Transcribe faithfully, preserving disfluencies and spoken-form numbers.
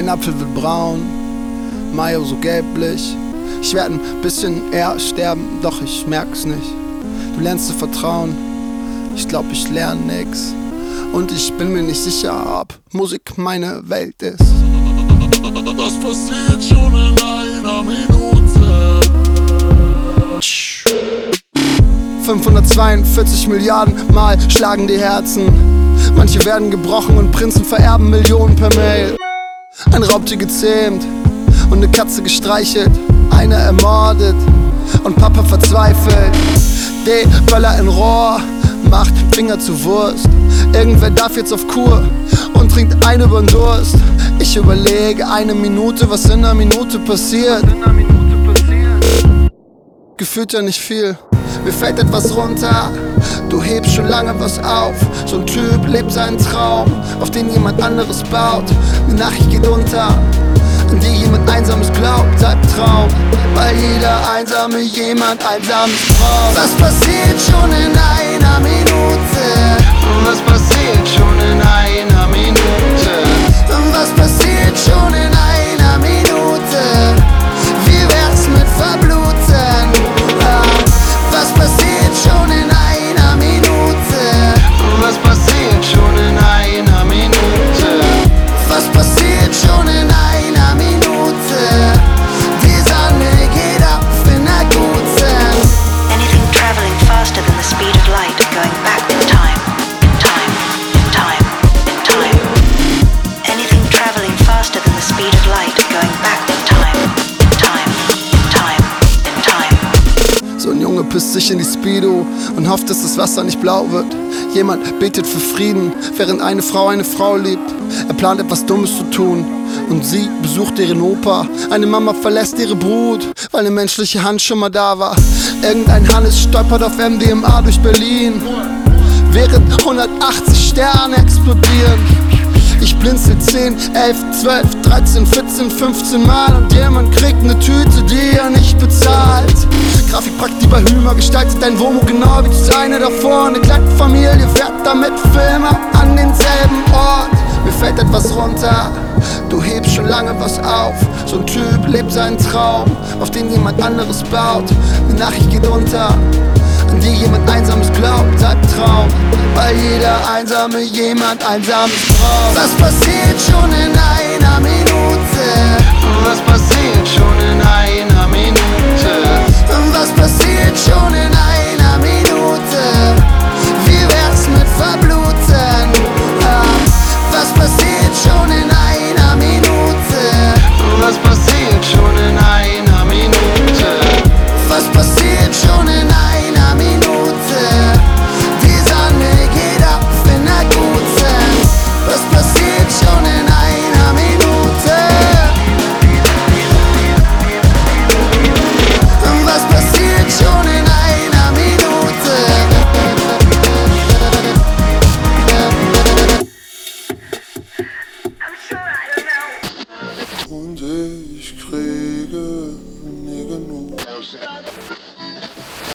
Apfel wird braun, Mayo so gelblich. Ich werd ein bisschen eher sterben, doch ich merk's nicht. Du lernst zu vertrauen, ich glaub ich lern nix. Und ich bin mir nicht sicher, ob Musik meine Welt ist. Das passiert schon in einer Minute. fünfhundertzweiundvierzig Milliarden Mal schlagen die Herzen. Manche werden gebrochen und Prinzen vererben Millionen per Mail. Ein Raubtier gezähmt und eine Katze gestreichelt. Eine ermordet und Papa verzweifelt. D-Böller in Rohr macht Finger zu Wurst. Irgendwer darf jetzt auf Kur und trinkt einen übern Durst. Ich überlege eine Minute, was in einer Minute passiert. Gefühlt ja nicht viel, mir fällt etwas runter. Du hebst schon lange was auf. So ein Typ lebt seinen Traum, auf den jemand anderes baut. Eine Nachricht geht unter, an die jemand Einsames glaubt. Albtraum, weil jeder Einsame jemand Einsames braucht. Was passiert schon in einer Minute? Was passiert schon in einer Minute? Was passiert schon in einer Minute? Wie wär's mit Verbluten? Was passiert schon in einer Minute? Was passiert schon in einer Minute? Was passiert schon in einer Minute? Die Sonne geht auf in der guten. Anything traveling faster than the speed of light going back in time, in time, in time, in time. Anything traveling faster than the speed of light going back in time, in time, in time, in time. So ein Junge pisst sich in die Speedo und hofft, dass das Wasser nicht blau wird. Jemand betet für Frieden, während eine Frau eine Frau liebt. Er plant etwas Dummes zu tun und sie besucht ihren Opa. Eine Mama verlässt ihre Brut, weil eine menschliche Hand schon mal da war. Irgendein Hannes stolpert auf M D M A durch Berlin, während hundertachtzig Sterne explodieren. Ich blinzel zehn, elf, zwölf, dreizehn, vierzehn, fünfzehn Mal und jemand kriegt ne Tüte, die er nicht bezahlt. Grafikpraktik bei Hümer gestaltet dein Womo genau wie seine davor. Eine kleine Familie fährt damit Filme an denselben Ort. Mir fällt etwas runter, du hebst schon lange was auf. So ein Typ lebt seinen Traum, auf den jemand anderes baut. Eine Nachricht geht unter, an die jemand Einsames glaubt. Albtraum, weil jeder Einsame jemand Einsames braucht. Was passiert schon in einer Minute? Was passiert schon in einer Minute? Was passiert schon in einer